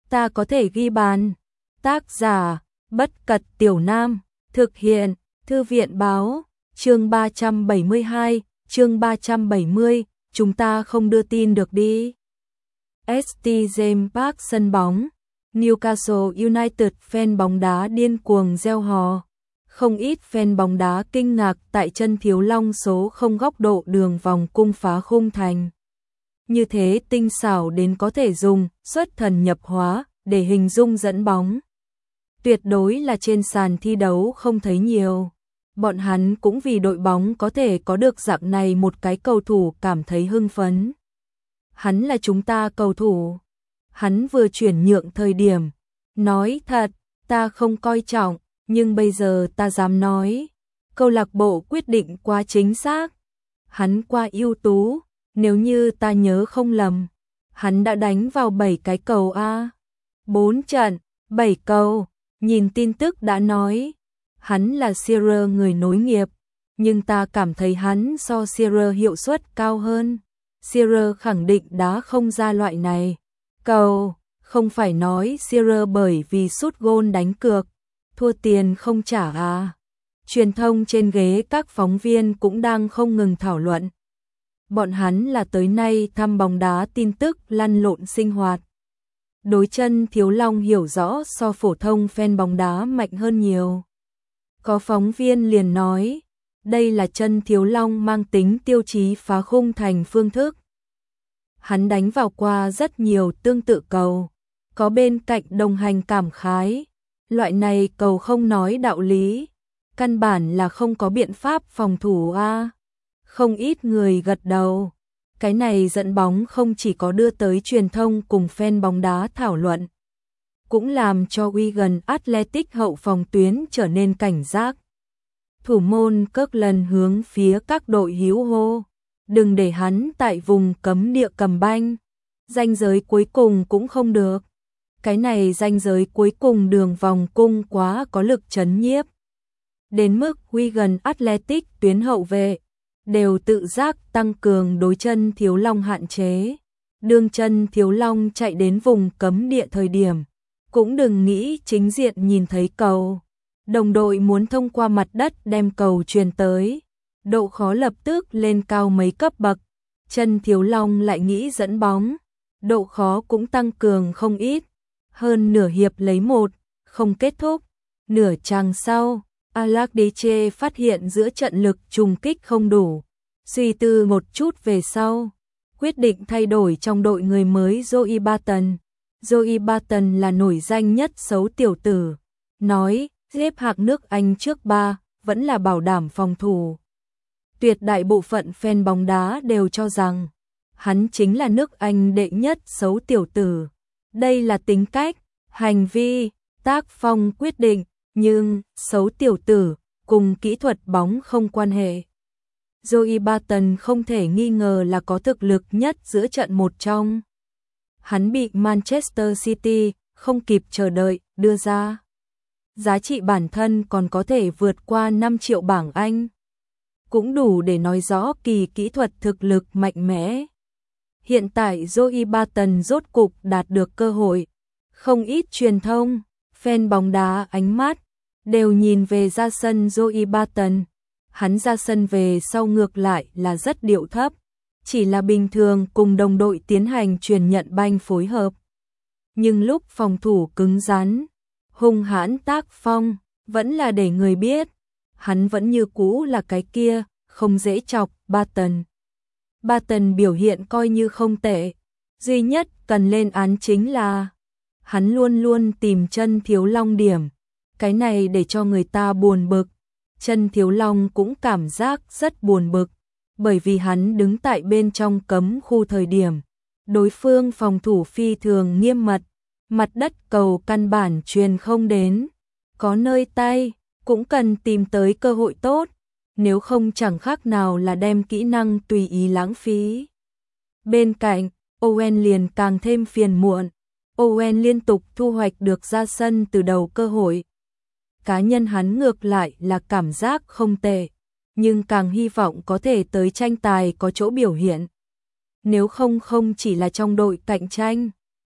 ta có thể ghi bàn. Tác giả, Bất Cật Tiểu Nam, thực hiện, Thư viện báo, chương 372, chương 370, chúng ta không đưa tin được đi. St. James Park sân bóng, Newcastle United fan bóng đá điên cuồng reo hò. Không ít fan bóng đá kinh ngạc tại chân Thiếu Long số không góc độ đường vòng cung phá khung thành. Như thế tinh xảo đến có thể dùng xuất thần nhập hóa để hình dung dẫn bóng. Tuyệt đối là trên sàn thi đấu không thấy nhiều. Bọn hắn cũng vì đội bóng có thể có được dạng này một cái cầu thủ cảm thấy hưng phấn. Hắn là chúng ta cầu thủ. Hắn vừa chuyển nhượng thời điểm. Nói thật, ta không coi trọng, nhưng bây giờ ta dám nói. Câu lạc bộ quyết định quá chính xác. Hắn quá ưu tú, nếu như ta nhớ không lầm. Hắn đã đánh vào 7 cái cầu A. 4 trận, 7 cầu. Nhìn tin tức đã nói. Hắn là Shearer người nối nghiệp. Nhưng ta cảm thấy hắn so Shearer hiệu suất cao hơn. Shearer khẳng định đá không ra loại này. Cầu, không phải nói Shearer bởi vì sút gôn đánh cược. Thua tiền không trả à. Truyền thông trên ghế các phóng viên cũng đang không ngừng thảo luận. Bọn hắn là tới nay thăm bóng đá tin tức lăn lộn sinh hoạt. Đối chân Thiếu Long hiểu rõ so phổ thông fan bóng đá mạnh hơn nhiều. Có phóng viên liền nói, đây là chân Thiếu Long mang tính tiêu chí phá khung thành phương thức. Hắn đánh vào qua rất nhiều tương tự cầu, có bên cạnh đồng hành cảm khái. Loại này cầu không nói đạo lý, căn bản là không có biện pháp phòng thủ a. Không ít người gật đầu. Cái này dẫn bóng không chỉ có đưa tới truyền thông cùng fan bóng đá thảo luận, cũng làm cho Wigan Athletic hậu phòng tuyến trở nên cảnh giác. Thủ môn Kirkland hướng phía các đội hữu hô, đừng để hắn tại vùng cấm địa cầm banh. Ranh giới cuối cùng cũng không được. Cái này ranh giới cuối cùng đường vòng cung quá có lực chấn nhiếp. Đến mức Wigan Athletic tuyến hậu vệ đều tự giác tăng cường đối chân Thiếu Long hạn chế. Đương chân Thiếu Long chạy đến vùng cấm địa thời điểm, cũng đừng nghĩ chính diện nhìn thấy cầu. Đồng đội muốn thông qua mặt đất đem cầu truyền tới. Độ khó lập tức lên cao mấy cấp bậc. Chân Thiếu Long lại nghĩ dẫn bóng. Độ khó cũng tăng cường không ít. Hơn nửa hiệp lấy 1, không kết thúc. Nửa chàng sau, Alakdeche phát hiện giữa trận lực trùng kích không đủ. Suy tư một chút về sau, quyết định thay đổi trong đội người mới Joey Barton. Joey Barton là nổi danh nhất xấu tiểu tử. Nói, xếp hạng nước Anh trước 3, vẫn là bảo đảm phòng thủ. Tuyệt đại bộ phận fan bóng đá đều cho rằng, hắn chính là nước Anh đệ nhất xấu tiểu tử. Đây là tính cách, hành vi, tác phong quyết định, nhưng xấu tiểu tử cùng kỹ thuật bóng không quan hệ. Joey Barton không thể nghi ngờ là có thực lực nhất giữa trận một trong. Hắn bị Manchester City không kịp chờ đợi đưa ra. Giá trị bản thân còn có thể vượt qua 5 triệu bảng Anh. Cũng đủ để nói rõ kỳ kỹ thuật thực lực mạnh mẽ. Hiện tại Joey Barton rốt cục đạt được cơ hội. Không ít truyền thông, fan bóng đá ánh mắt đều nhìn về ra sân Joey Barton. Hắn ra sân về sau ngược lại là rất điệu thấp, chỉ là bình thường cùng đồng đội tiến hành truyền nhận banh phối hợp. Nhưng lúc phòng thủ cứng rắn, hung hãn tác phong, vẫn là để người biết, hắn vẫn như cũ là cái kia, không dễ chọc, Barton. Barton biểu hiện coi như không tệ, duy nhất cần lên án chính là hắn luôn luôn tìm chân Thiếu Long điểm, cái này để cho người ta buồn bực. Chân Thiếu Long cũng cảm giác rất buồn bực, bởi vì hắn đứng tại bên trong cấm khu thời điểm, đối phương phòng thủ phi thường nghiêm mật, mặt đất cầu căn bản truyền không đến, có nơi tay, cũng cần tìm tới cơ hội tốt, nếu không chẳng khác nào là đem kỹ năng tùy ý lãng phí. Bên cạnh, Owen liền càng thêm phiền muộn, Owen liên tục thu hoạch được ra sân từ đầu cơ hội. Cá nhân hắn ngược lại là cảm giác không tệ, nhưng càng hy vọng có thể tới tranh tài có chỗ biểu hiện. Nếu không chỉ là trong đội cạnh tranh,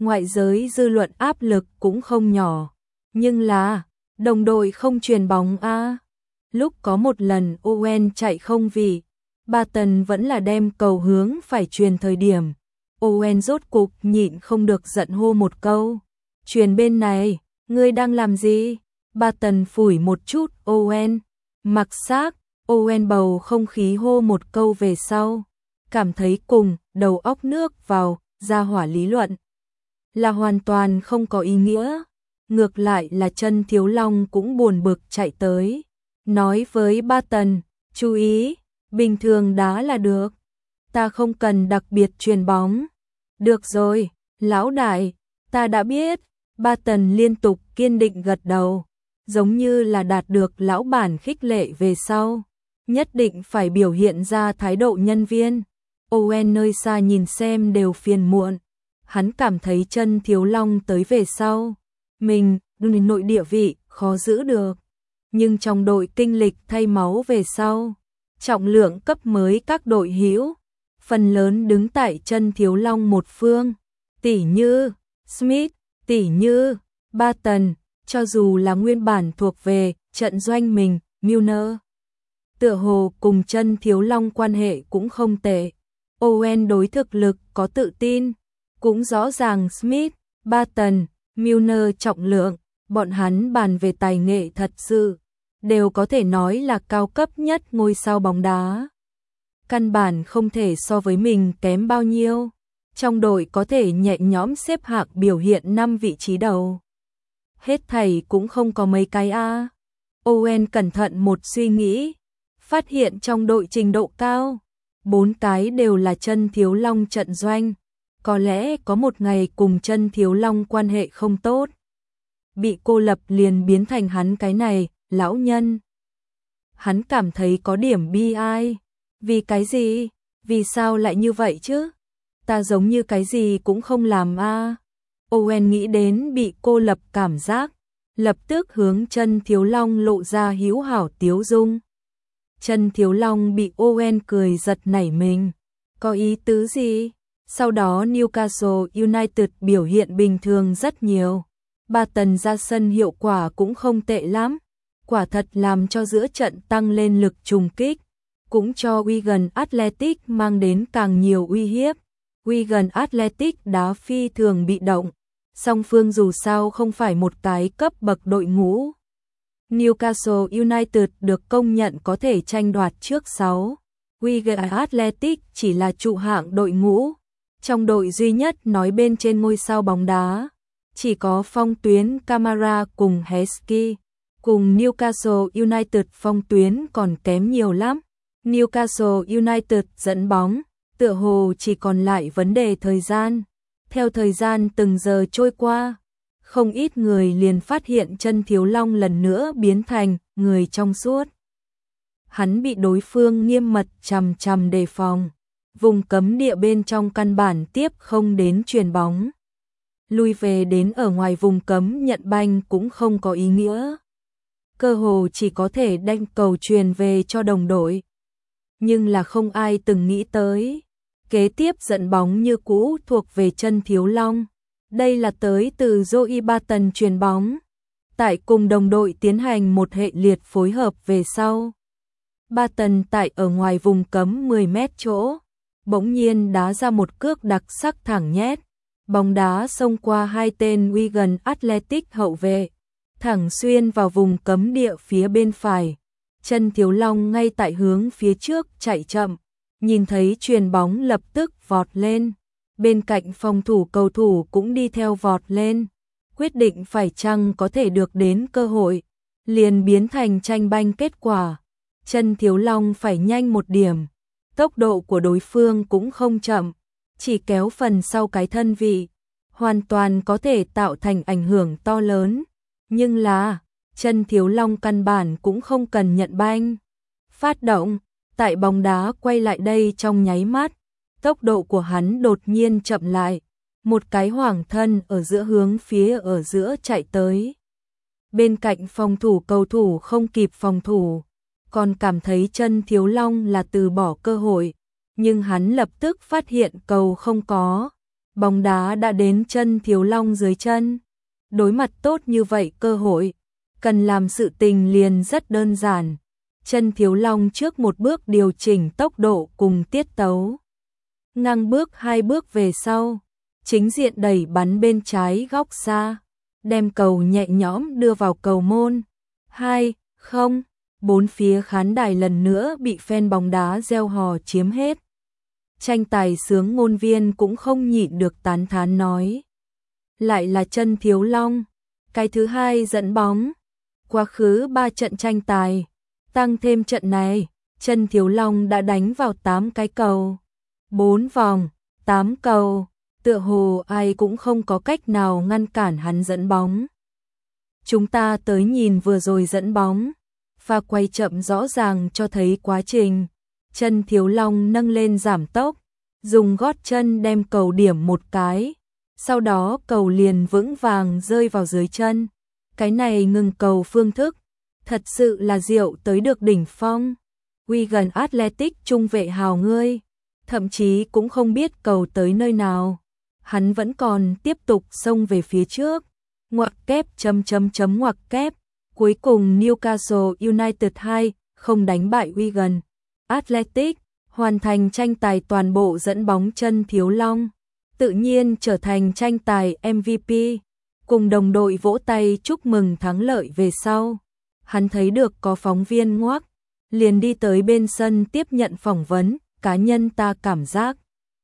ngoại giới dư luận áp lực cũng không nhỏ. Nhưng là, đồng đội không chuyền bóng a. Lúc có một lần Owen chạy không vì, Barton vẫn là đem cầu hướng phải chuyền thời điểm. Owen rốt cục nhịn không được giận hô một câu. Chuyền bên này, ngươi đang làm gì? Barton phủi một chút Owen. Mặc xác, Owen bầu không khí hô một câu về sau. Cảm thấy cùng, đầu óc nước vào, ra hỏa lý luận. Là hoàn toàn không có ý nghĩa. Ngược lại là Chân Thiếu Long cũng buồn bực chạy tới. Nói với Barton, chú ý, bình thường đá là được. Ta không cần đặc biệt chuyền bóng. Được rồi, lão đại, ta đã biết. Barton liên tục kiên định gật đầu. Giống như là đạt được lão bản khích lệ về sau. Nhất định phải biểu hiện ra thái độ nhân viên. Owen nơi xa nhìn xem đều phiền muộn. Hắn cảm thấy Chân Thiếu Long tới về sau. Mình, nội địa vị, khó giữ được. Nhưng trong đội kinh lịch thay máu về sau, trọng lượng cấp mới các đội hữu, phần lớn đứng tại Chân Thiếu Long một phương. Tỷ như Smith, tỷ như Barton, cho dù là nguyên bản thuộc về trận doanh mình, Milner. Tựa hồ cùng Chân Thiếu Long quan hệ cũng không tệ. Owen đối thực lực có tự tin, cũng rõ ràng Smith, Barton, Milner trọng lượng, bọn hắn bàn về tài nghệ thật sự, đều có thể nói là cao cấp nhất ngôi sao bóng đá. Căn bản không thể so với mình kém bao nhiêu. Trong đội có thể nhẹ nhõm xếp hạng biểu hiện 5 vị trí đầu. Hết thảy cũng không có mấy cái a. Owen cẩn thận một suy nghĩ, phát hiện trong đội trình độ cao, 4 cái đều là Chân Thiếu Long trận doanh. Có lẽ có một ngày cùng Chân Thiếu Long quan hệ không tốt. Bị cô lập liền biến thành hắn cái này, lão nhân. Hắn cảm thấy có điểm bi ai. Vì cái gì? Vì sao lại như vậy chứ? Ta giống như cái gì cũng không làm a. Owen nghĩ đến bị cô lập cảm giác, lập tức hướng Chân Thiếu Long lộ ra hữu hảo tiếu dung. Chân Thiếu Long bị Owen cười giật nảy mình. Có ý tứ gì? Sau đó Newcastle United biểu hiện bình thường rất nhiều. Barton ra sân hiệu quả cũng không tệ lắm. Quả thật làm cho giữa trận tăng lên lực trùng kích. Cũng cho Wigan Athletic mang đến càng nhiều uy hiếp. Wigan Athletic đá phi thường bị động. Song phương dù sao không phải một cái cấp bậc đội ngũ. Newcastle United được công nhận có thể tranh đoạt trước 6. Wigan Athletic chỉ là trụ hạng đội ngũ. Trong đội duy nhất nói bên trên ngôi sao bóng đá, chỉ có Phong tuyến Camara cùng Heskey. Cùng Newcastle United phong tuyến còn kém nhiều lắm. Newcastle United dẫn bóng, tựa hồ chỉ còn lại vấn đề thời gian. Theo thời gian từng giờ trôi qua, không ít người liền phát hiện Chân Thiếu Long lần nữa biến thành người trong suốt. Hắn bị đối phương nghiêm mật chằm chằm đề phòng. Vùng cấm địa bên trong căn bản tiếp không đến chuyền bóng. Lui về đến ở ngoài vùng cấm nhận banh cũng không có ý nghĩa. Cơ hồ chỉ có thể đánh cầu truyền về cho đồng đội. Nhưng là không ai từng nghĩ tới. Kế tiếp dẫn bóng như cũ thuộc về Chân Thiếu Long. Đây là tới từ Joey Barton chuyền bóng. Tại cùng đồng đội tiến hành một hệ liệt phối hợp về sau. Barton tại ở ngoài vùng cấm 10 mét chỗ. Bỗng nhiên đá ra một cước đặc sắc thẳng nhét. Bóng đá xông qua hai tên Wigan Athletic hậu vệ. Thẳng xuyên vào vùng cấm địa phía bên phải. Chân Thiếu Long ngay tại hướng phía trước chạy chậm. Nhìn thấy chuyền bóng lập tức vọt lên. Bên cạnh phòng thủ cầu thủ cũng đi theo vọt lên. Quyết định phải chăng có thể được đến cơ hội. Liền biến thành tranh banh kết quả. Chân Thiếu Long phải nhanh một điểm. Tốc độ của đối phương cũng không chậm. Chỉ kéo phần sau cái thân vị. Hoàn toàn có thể tạo thành ảnh hưởng to lớn. Nhưng là, Chân Thiếu Long căn bản cũng không cần nhận banh. Phát động, tại bóng đá quay lại đây trong nháy mắt. Tốc độ của hắn đột nhiên chậm lại. Một cái hoảng thân ở giữa hướng phía ở giữa chạy tới. Bên cạnh phòng thủ cầu thủ không kịp phòng thủ. Còn cảm thấy Chân Thiếu Long là từ bỏ cơ hội. Nhưng hắn lập tức phát hiện cầu không có. Bóng đá đã đến chân Thiếu Long dưới chân. Đối mặt tốt như vậy cơ hội, cần làm sự tình liền rất đơn giản. Chân Thiếu Long trước một bước điều chỉnh tốc độ cùng tiết tấu. Ngang bước 2 bước về sau, chính diện đẩy bắn bên trái góc xa, đem cầu nhẹ nhõm đưa vào cầu môn. 2-0, bốn phía khán đài lần nữa bị fan bóng đá reo hò chiếm hết. Tranh tài sướng ngôn viên cũng không nhịn được tán thán nói. Lại là chân Thiếu Long, cái thứ hai dẫn bóng. Quá khứ 3 trận tranh tài, tăng thêm trận này, chân Thiếu Long đã đánh vào 8 cái cầu. 4 vòng, 8 cầu, tựa hồ ai cũng không có cách nào ngăn cản hắn dẫn bóng. Chúng ta tới nhìn vừa rồi dẫn bóng, pha quay chậm rõ ràng cho thấy quá trình. Chân Thiếu Long nâng lên giảm tốc, dùng gót chân đem cầu điểm một cái, sau đó cầu liền vững vàng rơi vào dưới chân. Cái này ngừng cầu phương thức, thật sự là diệu tới được đỉnh phong. Wigan Athletic trung vệ hào ngươi, thậm chí cũng không biết cầu tới nơi nào. Hắn vẫn còn tiếp tục xông về phía trước. Ngoặc kép ngoặc kép. Cuối cùng Newcastle United 2 không đánh bại Wigan Athletic, hoàn thành tranh tài toàn bộ dẫn bóng chân Thiếu Long, tự nhiên trở thành tranh tài MVP. Cùng đồng đội vỗ tay chúc mừng thắng lợi về sau, hắn thấy được có phóng viên ngoắc, liền đi tới bên sân tiếp nhận phỏng vấn. Cá nhân ta cảm giác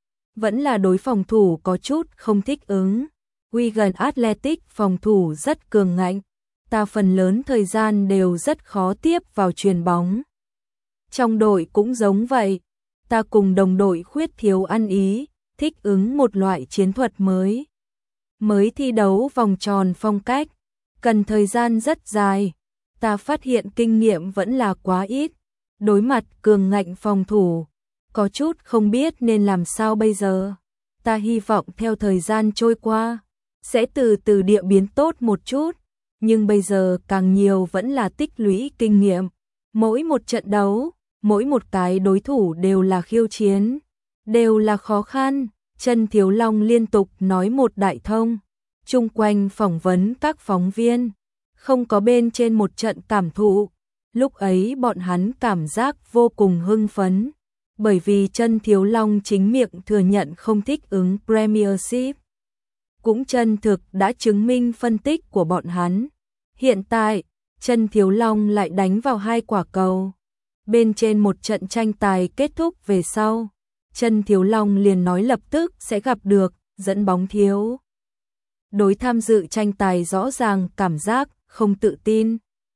vẫn là đối phòng thủ có chút không thích ứng. Wigan Athletic phòng thủ rất cường ngạnh, ta phần lớn thời gian đều rất khó tiếp vào chuyền bóng. Trong đội cũng giống vậy, ta cùng đồng đội khuyết thiếu ăn ý, thích ứng một loại chiến thuật mới. Mới thi đấu vòng tròn phong cách, cần thời gian rất dài, ta phát hiện kinh nghiệm vẫn là quá ít. Đối mặt cường ngạnh phòng thủ, có chút không biết nên làm sao bây giờ. Ta hy vọng theo thời gian trôi qua, sẽ từ từ địa biến tốt một chút, nhưng bây giờ càng nhiều vẫn là tích lũy kinh nghiệm. Mỗi một trận đấu, mỗi một cái đối thủ đều là khiêu chiến, đều là khó khăn. Chân Thiếu Long liên tục nói một đại thông, chung quanh phỏng vấn các phóng viên, không có bên trên một trận cảm thụ. Lúc ấy bọn hắn cảm giác vô cùng hưng phấn, bởi vì chân Thiếu Long chính miệng thừa nhận không thích ứng Premiership. Cũng chân thực đã chứng minh phân tích của bọn hắn. Hiện tại, chân Thiếu Long lại đánh vào 2 quả cầu. Bên trên một trận tranh tài kết thúc về sau, chân Thiếu Long liền nói lập tức sẽ gặp được dẫn bóng thiếu. Đối tham dự tranh tài rõ ràng cảm giác không tự tin.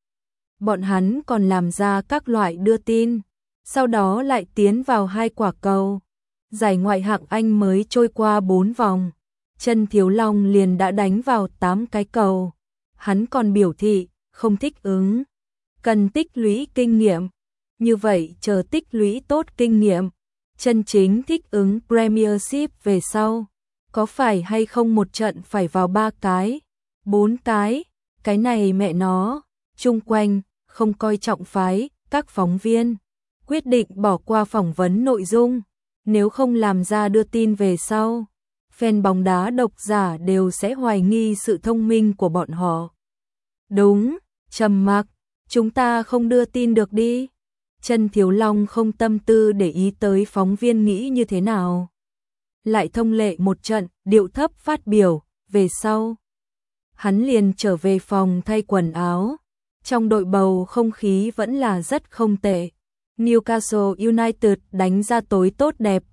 Bọn hắn còn làm ra các loại đưa tin, sau đó lại tiến vào 2 quả cầu. Giải ngoại hạng Anh mới trôi qua 4 vòng, chân Thiếu Long liền đã đánh vào 8 cái cầu. Hắn còn biểu thị không thích ứng, cần tích lũy kinh nghiệm. Như vậy chờ tích lũy tốt kinh nghiệm, chân chính thích ứng Premiership về sau, có phải hay không một trận phải vào 3 cái, 4 cái này mẹ nó. Chung quanh không coi trọng phái, các phóng viên quyết định bỏ qua phỏng vấn nội dung, nếu không làm ra đưa tin về sau, fan bóng đá độc giả đều sẽ hoài nghi sự thông minh của bọn họ. Đúng, trầm mặc, chúng ta không đưa tin được đi. Chân Thiếu Long không tâm tư để ý tới phóng viên nghĩ như thế nào. Lại thông lệ một trận, điệu thấp phát biểu, về sau. Hắn liền trở về phòng thay quần áo. Trong đội bầu không khí vẫn là rất không tệ. Newcastle United đánh ra tối tốt đẹp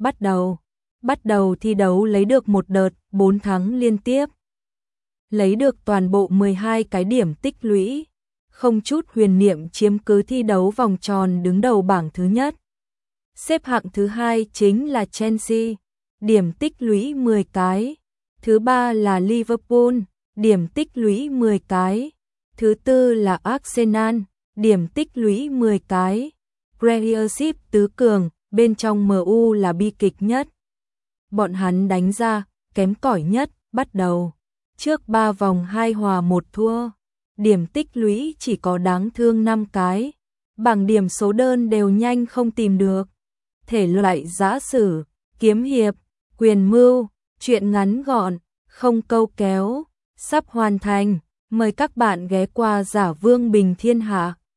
bắt đầu thi đấu lấy được một đợt 4 thắng liên tiếp. Lấy được toàn bộ 12 cái điểm tích lũy, không chút huyền niệm chiếm cứ thi đấu vòng tròn đứng đầu bảng thứ nhất. Xếp hạng thứ hai chính là Chelsea, điểm tích lũy 10 cái. Thứ ba là Liverpool, điểm tích lũy 10 cái. Thứ tư là Arsenal, điểm tích lũy 10 cái. Premiership tứ cường, bên trong MU là bi kịch nhất. Bọn hắn đánh ra, kém cỏi nhất, bắt đầu. Trước 3 vòng 2 hòa 1 thua. Điểm tích lũy chỉ có đáng thương 5 cái. Bảng điểm số đơn đều nhanh không tìm được. Thể loại giã sử, kiếm hiệp, quyền mưu, Chuyện ngắn gọn, không câu kéo, sắp hoàn thành. Mời các bạn ghé qua Giả Vương Bình Thiên Hạ.